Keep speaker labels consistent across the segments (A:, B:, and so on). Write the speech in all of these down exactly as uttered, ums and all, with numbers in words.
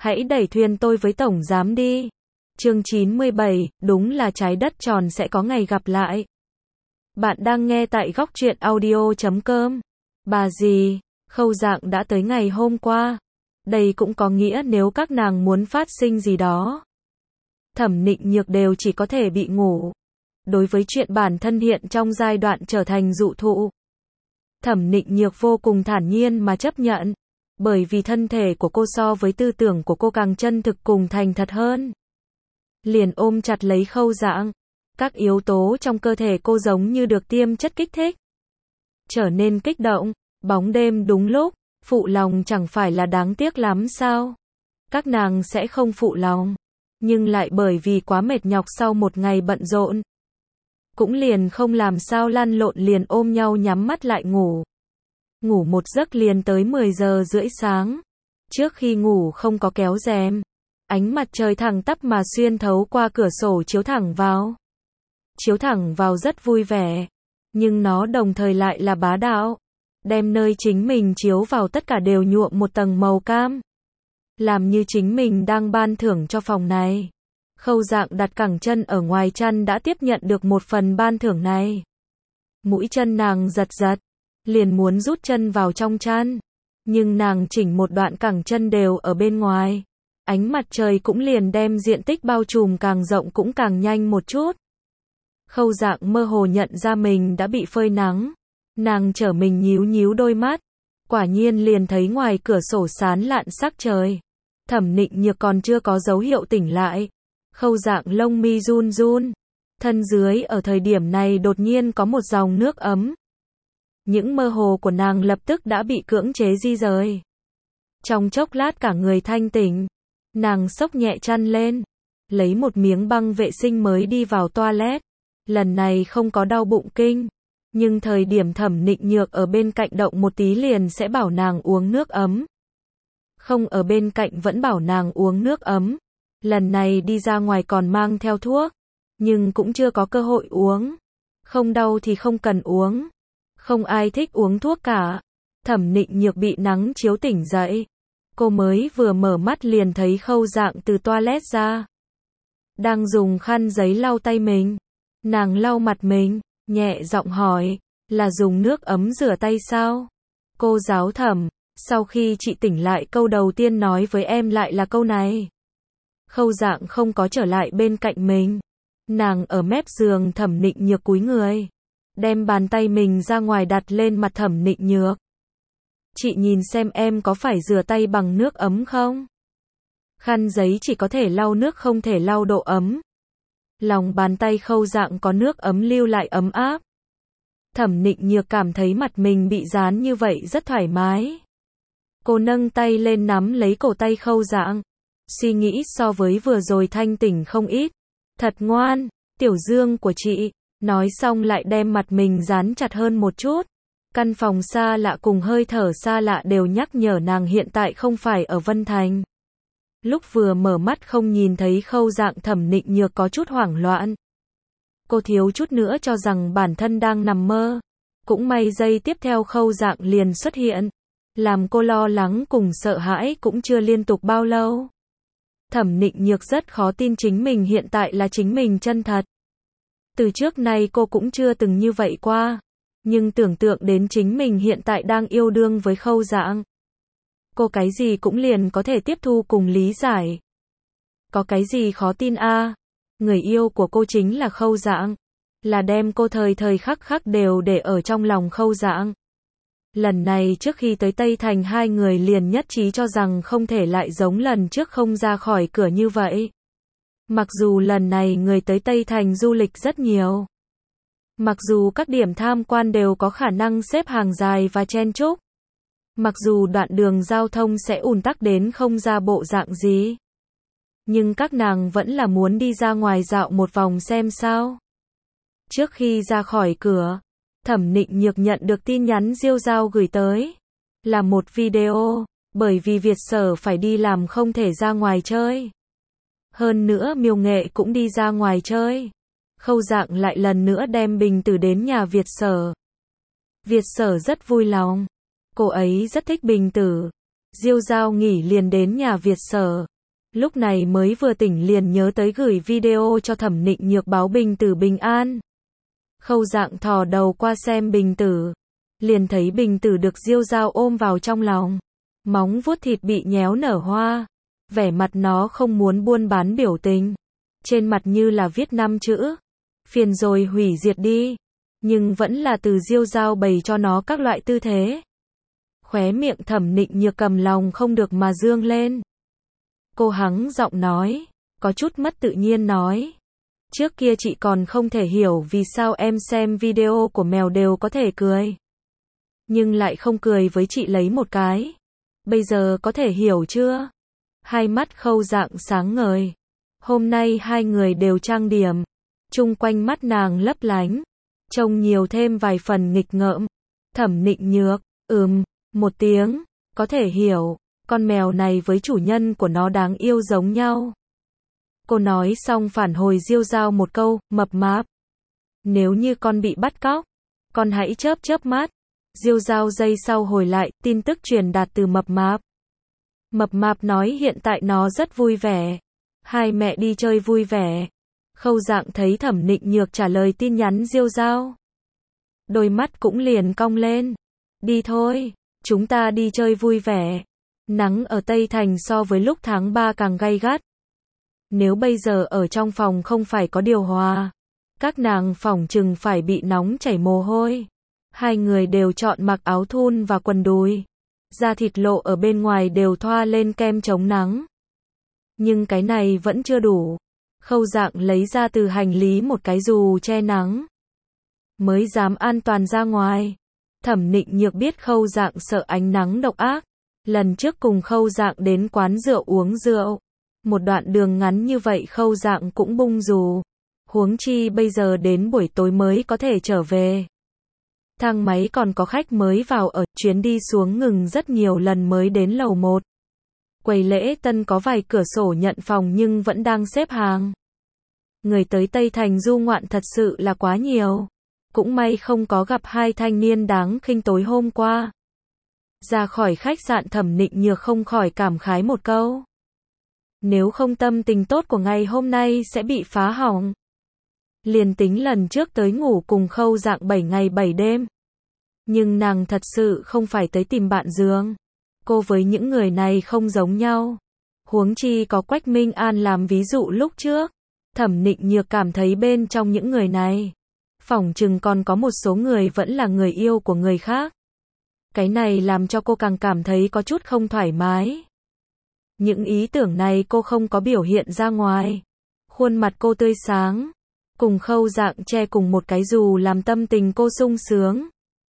A: Hãy đẩy thuyền tôi với tổng giám đi. Chương chín mươi bảy, đúng là trái đất tròn sẽ có ngày gặp lại. Bạn đang nghe tại góc truyện audio chấm com. Bà dì, Khâu Dạng đã tới ngày hôm qua. Đây cũng có nghĩa nếu các nàng muốn phát sinh gì đó, Thẩm Nịnh Nhược đều chỉ có thể bị ngủ. Đối với chuyện bản thân hiện trong giai đoạn trở thành dụ thụ, Thẩm Nịnh Nhược vô cùng thản nhiên mà chấp nhận. Bởi vì thân thể của cô so với tư tưởng của cô càng chân thực cùng thành thật hơn. Liền ôm chặt lấy Khâu Dạng. Các yếu tố trong cơ thể cô giống như được tiêm chất kích thích, trở nên kích động. Bóng đêm đúng lúc, phụ lòng chẳng phải là đáng tiếc lắm sao? Các nàng sẽ không phụ lòng, nhưng lại bởi vì quá mệt nhọc sau một ngày bận rộn, cũng liền không làm sao lăn lộn, liền ôm nhau nhắm mắt lại ngủ. Ngủ một giấc liền tới mười giờ rưỡi sáng. Trước khi ngủ không có kéo rèm, ánh mặt trời thẳng tắp mà xuyên thấu qua cửa sổ chiếu thẳng vào. Chiếu thẳng vào rất vui vẻ, nhưng nó đồng thời lại là bá đạo, đem nơi chính mình chiếu vào tất cả đều nhuộm một tầng màu cam, làm như chính mình đang ban thưởng cho phòng này. Khâu Dạng đặt cẳng chân ở ngoài chăn đã tiếp nhận được một phần ban thưởng này. Mũi chân nàng giật giật, liền muốn rút chân vào trong chăn, nhưng nàng chỉnh một đoạn cẳng chân đều ở bên ngoài. Ánh mặt trời cũng liền đem diện tích bao trùm càng rộng cũng càng nhanh một chút. Khâu Dạng mơ hồ nhận ra mình đã bị phơi nắng. Nàng trở mình nhíu nhíu đôi mắt, quả nhiên liền thấy ngoài cửa sổ sán lạn sắc trời. Thẩm Nịnh Nhược còn chưa có dấu hiệu tỉnh lại. Khâu Dạng lông mi run run, thân dưới ở thời điểm này đột nhiên có một dòng nước ấm. Những mơ hồ của nàng lập tức đã bị cưỡng chế di rời. Trong chốc lát cả người thanh tỉnh, nàng xốc nhẹ chăn lên, lấy một miếng băng vệ sinh mới đi vào toilet. Lần này không có đau bụng kinh, nhưng thời điểm Thẩm Nịnh Nhược ở bên cạnh động một tí liền sẽ bảo nàng uống nước ấm. Không ở bên cạnh vẫn bảo nàng uống nước ấm. Lần này đi ra ngoài còn mang theo thuốc, nhưng cũng chưa có cơ hội uống. Không đau thì không cần uống. Không ai thích uống thuốc cả. Thẩm Nịnh Nhược bị nắng chiếu tỉnh dậy. Cô mới vừa mở mắt liền thấy Khâu Dạng từ toilet ra, đang dùng khăn giấy lau tay mình. Nàng lau mặt mình, nhẹ giọng hỏi, là dùng nước ấm rửa tay sao? Cô giáo Thẩm, sau khi chị tỉnh lại câu đầu tiên nói với em lại là câu này. Khâu Dạng không có trở lại bên cạnh mình. Nàng ở mép giường Thẩm Nịnh Nhược cúi người, đem bàn tay mình ra ngoài đặt lên mặt Thẩm Nịnh Nhược. Chị nhìn xem em có phải rửa tay bằng nước ấm không? Khăn giấy chỉ có thể lau nước không thể lau độ ấm. Lòng bàn tay Khâu Dạng có nước ấm lưu lại ấm áp. Thẩm Nịnh Nhược cảm thấy mặt mình bị dán như vậy rất thoải mái. Cô nâng tay lên nắm lấy cổ tay Khâu Dạng. Suy nghĩ so với vừa rồi thanh tỉnh không ít. Thật ngoan, tiểu dương của chị. Nói xong lại đem mặt mình dán chặt hơn một chút. Căn phòng xa lạ cùng hơi thở xa lạ đều nhắc nhở nàng hiện tại không phải ở Vân Thành. Lúc vừa mở mắt không nhìn thấy Khâu Dạng, Thẩm Nịnh Nhược có chút hoảng loạn. Cô thiếu chút nữa cho rằng bản thân đang nằm mơ. Cũng may giây tiếp theo Khâu Dạng liền xuất hiện. Làm cô lo lắng cùng sợ hãi cũng chưa liên tục bao lâu. Thẩm Nịnh Nhược rất khó tin chính mình hiện tại là chính mình chân thật. Từ trước nay cô cũng chưa từng như vậy qua. Nhưng tưởng tượng đến chính mình hiện tại đang yêu đương với Khâu Dạng, cô cái gì cũng liền có thể tiếp thu cùng lý giải. Có cái gì khó tin a? À? Người yêu của cô chính là Khâu Dạng, là đem cô thời thời khắc khắc đều để ở trong lòng Khâu Dạng. Lần này trước khi tới Tây Thành hai người liền nhất trí cho rằng không thể lại giống lần trước không ra khỏi cửa như vậy. Mặc dù lần này người tới Tây Thành du lịch rất nhiều. Mặc dù các điểm tham quan đều có khả năng xếp hàng dài và chen chúc. Mặc dù đoạn đường giao thông sẽ ùn tắc đến không ra bộ dạng gì. Nhưng các nàng vẫn là muốn đi ra ngoài dạo một vòng xem sao. Trước khi ra khỏi cửa, Thẩm Nịnh Nhược nhận được tin nhắn Diêu Giao gửi tới. Là một video, bởi vì Việt Sở phải đi làm không thể ra ngoài chơi. Hơn nữa Miêu Nghệ cũng đi ra ngoài chơi. Khâu Dạng lại lần nữa đem Bình Tử đến nhà Việt Sở. Việt Sở rất vui lòng. Cô ấy rất thích Bình Tử. Diêu Giao nghỉ liền đến nhà Việt Sở. Lúc này mới vừa tỉnh liền nhớ tới gửi video cho Thẩm Nịnh Nhược báo Bình Tử bình an. Khâu Dạng thò đầu qua xem Bình Tử, liền thấy Bình Tử được Diêu Dao ôm vào trong lòng, móng vuốt thịt bị nhéo nở hoa, vẻ mặt nó không muốn buôn bán biểu tình, trên mặt như là viết năm chữ, phiền rồi hủy diệt đi, nhưng vẫn là từ Diêu Dao bày cho nó các loại tư thế. Khóe miệng Thẩm Nịnh Nhược cầm lòng không được mà dương lên. Cô hắng giọng nói, có chút mất tự nhiên nói. Trước kia chị còn không thể hiểu vì sao em xem video của mèo đều có thể cười. Nhưng lại không cười với chị lấy một cái. Bây giờ có thể hiểu chưa? Hai mắt Khâu Dạng sáng ngời. Hôm nay hai người đều trang điểm. Chung quanh mắt nàng lấp lánh. Trông nhiều thêm vài phần nghịch ngợm. Thẩm Nịnh Nhược, ừm, một tiếng, có thể hiểu. Con mèo này với chủ nhân của nó đáng yêu giống nhau. Cô nói xong phản hồi Diêu Dao một câu, mập mạp. Nếu như con bị bắt cóc, con hãy chớp chớp mắt. Diêu Dao giây sau hồi lại, tin tức truyền đạt từ mập mạp. Mập mạp nói hiện tại nó rất vui vẻ. Hai mẹ đi chơi vui vẻ. Khâu Dạng thấy Thẩm Nịnh Nhược trả lời tin nhắn Diêu Dao. Đôi mắt cũng liền cong lên. Đi thôi, chúng ta đi chơi vui vẻ. Nắng ở Tây Thành so với lúc tháng ba càng gay gắt. Nếu bây giờ ở trong phòng không phải có điều hòa, các nàng phỏng chừng phải bị nóng chảy mồ hôi. Hai người đều chọn mặc áo thun và quần đùi. Da thịt lộ ở bên ngoài đều thoa lên kem chống nắng. Nhưng cái này vẫn chưa đủ. Khâu Dạng lấy ra từ hành lý một cái dù che nắng. Mới dám an toàn ra ngoài. Thẩm Nịnh Nhược biết Khâu Dạng sợ ánh nắng độc ác. Lần trước cùng Khâu Dạng đến quán rượu uống rượu. Một đoạn đường ngắn như vậy Khâu Dạng cũng bung dù. Huống chi bây giờ đến buổi tối mới có thể trở về. Thang máy còn có khách mới vào ở, chuyến đi xuống ngừng rất nhiều lần mới đến lầu một. Quầy lễ tân có vài cửa sổ nhận phòng nhưng vẫn đang xếp hàng. Người tới Tây Thành du ngoạn thật sự là quá nhiều. Cũng may không có gặp hai thanh niên đáng khinh tối hôm qua. Ra khỏi khách sạn Thẩm Nịnh Nhược không khỏi cảm khái một câu. Nếu không tâm tình tốt của ngày hôm nay sẽ bị phá hỏng. Liền tính lần trước tới ngủ cùng Khâu Dạng bảy ngày bảy đêm. Nhưng nàng thật sự không phải tới tìm bạn giường. Cô với những người này không giống nhau. Huống chi có Quách Minh An làm ví dụ lúc trước. Thẩm Nịnh Nhược cảm thấy bên trong những người này, phỏng chừng còn có một số người vẫn là người yêu của người khác. Cái này làm cho cô càng cảm thấy có chút không thoải mái. Những ý tưởng này cô không có biểu hiện ra ngoài. Khuôn mặt cô tươi sáng. Cùng Khâu Dạng che cùng một cái dù làm tâm tình cô sung sướng.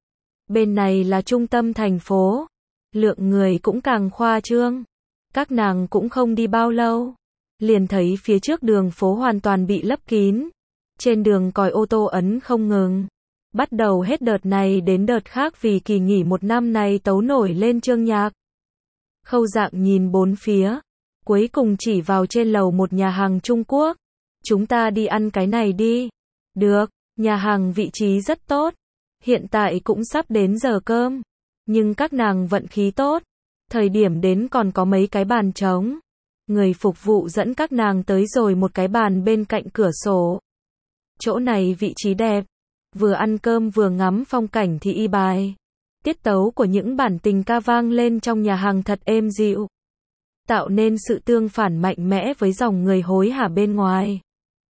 A: Bên này là trung tâm thành phố. Lượng người cũng càng khoa trương. Các nàng cũng không đi bao lâu. Liền thấy phía trước đường phố hoàn toàn bị lấp kín. Trên đường còi ô tô ấn không ngừng. Bắt đầu hết đợt này đến đợt khác vì kỳ nghỉ một năm này tấu nổi lên chương nhạc. Khâu Dạng nhìn bốn phía. Cuối cùng chỉ vào trên lầu một nhà hàng Trung Quốc. Chúng ta đi ăn cái này đi. Được, nhà hàng vị trí rất tốt. Hiện tại cũng sắp đến giờ cơm. Nhưng các nàng vận khí tốt. Thời điểm đến còn có mấy cái bàn trống. Người phục vụ dẫn các nàng tới rồi một cái bàn bên cạnh cửa sổ. Chỗ này vị trí đẹp. Vừa ăn cơm vừa ngắm phong cảnh thì y bài. Tiết tấu của những bản tình ca vang lên trong nhà hàng thật êm dịu. Tạo nên sự tương phản mạnh mẽ với dòng người hối hả bên ngoài.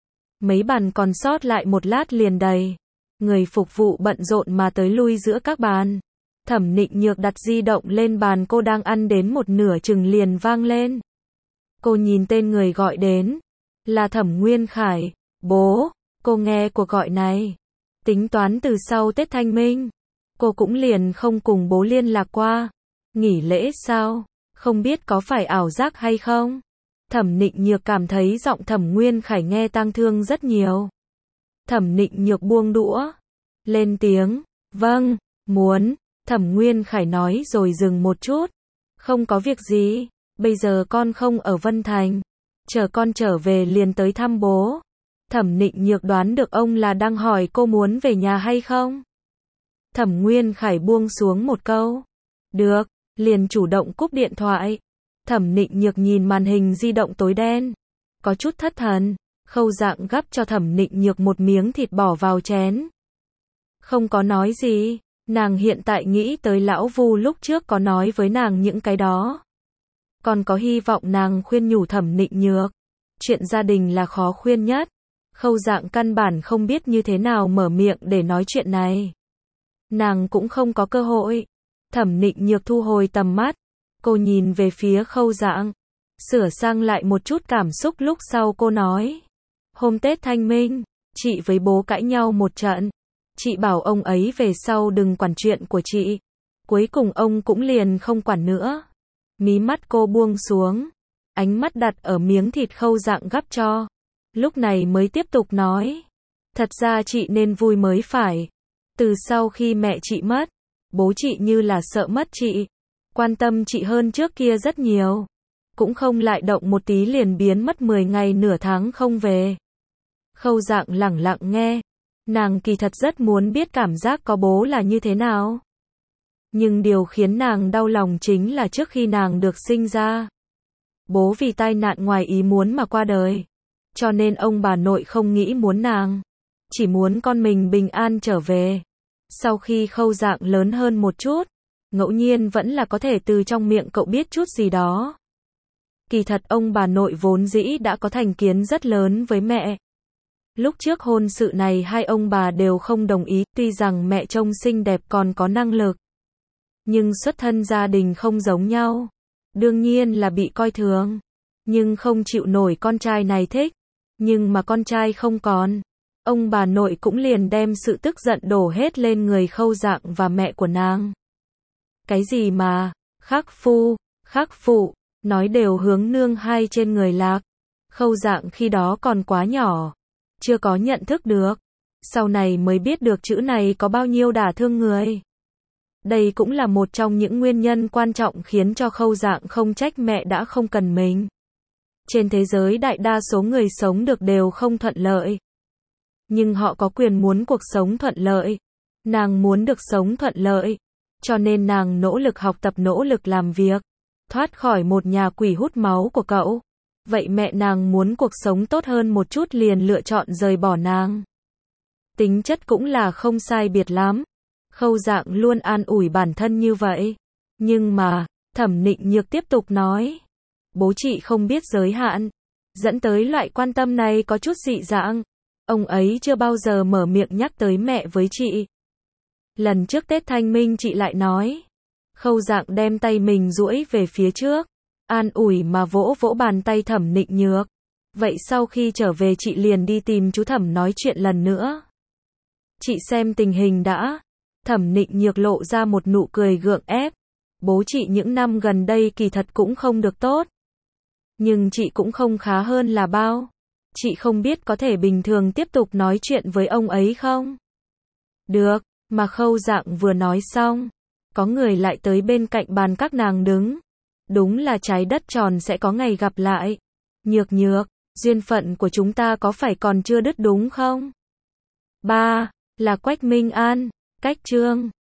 A: Mấy bàn còn sót lại một lát liền đầy. Người phục vụ bận rộn mà tới lui giữa các bàn. Thẩm Nịnh Nhược đặt di động lên bàn cô đang ăn đến một nửa chừng liền vang lên. Cô nhìn tên người gọi đến. Là Thẩm Nguyên Khải. Bố, cô nghe cuộc gọi này. Tính toán từ sau Tết Thanh Minh. Cô cũng liền không cùng bố liên lạc qua. Nghỉ lễ sao? Không biết có phải ảo giác hay không? Thẩm Nịnh Nhược cảm thấy giọng Thẩm Nguyên Khải nghe tang thương rất nhiều. Thẩm Nịnh Nhược buông đũa. Lên tiếng. Vâng, muốn. Thẩm Nguyên Khải nói rồi dừng một chút. Không có việc gì. Bây giờ con không ở Vân Thành. Chờ con trở về liền tới thăm bố. Thẩm Nịnh Nhược đoán được ông là đang hỏi cô muốn về nhà hay không. Thẩm Nguyên Khải buông xuống một câu. Được, liền chủ động cúp điện thoại. Thẩm Nịnh Nhược nhìn màn hình di động tối đen, có chút thất thần. Khâu Dạng gắp cho Thẩm Nịnh Nhược một miếng thịt bỏ vào chén. Không có nói gì, nàng hiện tại nghĩ tới lão Vu lúc trước có nói với nàng những cái đó. Còn có hy vọng nàng khuyên nhủ Thẩm Nịnh Nhược. Chuyện gia đình là khó khuyên nhất. Khâu Dạng căn bản không biết như thế nào mở miệng để nói chuyện này. Nàng cũng không có cơ hội. Thẩm Nịnh Nhược thu hồi tầm mắt. Cô nhìn về phía Khâu Dạng. Sửa sang lại một chút cảm xúc lúc sau cô nói. Hôm Tết Thanh Minh, chị với bố cãi nhau một trận. Chị bảo ông ấy về sau đừng quản chuyện của chị. Cuối cùng ông cũng liền không quản nữa. Mí mắt cô buông xuống. Ánh mắt đặt ở miếng thịt Khâu Dạng gắp cho. Lúc này mới tiếp tục nói. Thật ra chị nên vui mới phải. Từ sau khi mẹ chị mất, bố chị như là sợ mất chị. Quan tâm chị hơn trước kia rất nhiều. Cũng không lại động một tí liền biến mất mười ngày nửa tháng không về. Khâu Dạng lẳng lặng nghe. Nàng kỳ thật rất muốn biết cảm giác có bố là như thế nào. Nhưng điều khiến nàng đau lòng chính là trước khi nàng được sinh ra, bố vì tai nạn ngoài ý muốn mà qua đời. Cho nên ông bà nội không nghĩ muốn nàng, chỉ muốn con mình bình an trở về. Sau khi Khâu Dạng lớn hơn một chút, ngẫu nhiên vẫn là có thể từ trong miệng cậu biết chút gì đó. Kỳ thật ông bà nội vốn dĩ đã có thành kiến rất lớn với mẹ. Lúc trước hôn sự này hai ông bà đều không đồng ý, tuy rằng mẹ trông xinh đẹp còn có năng lực. Nhưng xuất thân gia đình không giống nhau. Đương nhiên là bị coi thường. Nhưng không chịu nổi con trai này thích. Nhưng mà con trai không còn. Ông bà nội cũng liền đem sự tức giận đổ hết lên người Khâu Dạng và mẹ của nàng. Cái gì mà, khắc phu, khắc phụ, nói đều hướng nương hai trên người lạc. Khâu Dạng khi đó còn quá nhỏ. Chưa có nhận thức được. Sau này mới biết được chữ này có bao nhiêu đả thương người. Đây cũng là một trong những nguyên nhân quan trọng khiến cho Khâu Dạng không trách mẹ đã không cần mình. Trên thế giới đại đa số người sống được đều không thuận lợi. Nhưng họ có quyền muốn cuộc sống thuận lợi. Nàng muốn được sống thuận lợi. Cho nên nàng nỗ lực học tập, nỗ lực làm việc. Thoát khỏi một nhà quỷ hút máu của cậu. Vậy mẹ nàng muốn cuộc sống tốt hơn một chút liền lựa chọn rời bỏ nàng. Tính chất cũng là không sai biệt lắm. Khâu Dạng luôn an ủi bản thân như vậy. Nhưng mà, Thẩm Nịnh Nhược tiếp tục nói. Bố chị không biết giới hạn. Dẫn tới loại quan tâm này có chút dị dạng. Ông ấy chưa bao giờ mở miệng nhắc tới mẹ với chị. Lần trước Tết Thanh Minh chị lại nói. Khâu Dạng đem tay mình duỗi về phía trước. An ủi mà vỗ vỗ bàn tay Thẩm Nịnh Nhược. Vậy sau khi trở về chị liền đi tìm chú Thẩm nói chuyện lần nữa. Chị xem tình hình đã. Thẩm Nịnh Nhược lộ ra một nụ cười gượng ép. Bố chị những năm gần đây kỳ thật cũng không được tốt. Nhưng chị cũng không khá hơn là bao. Chị không biết có thể bình thường tiếp tục nói chuyện với ông ấy không? Được, mà Khâu Dạng vừa nói xong. Có người lại tới bên cạnh bàn các nàng đứng. Đúng là trái đất tròn sẽ có ngày gặp lại. Nhược Nhược, duyên phận của chúng ta có phải còn chưa đứt đúng không? Ba, là Quách Minh An, cách chương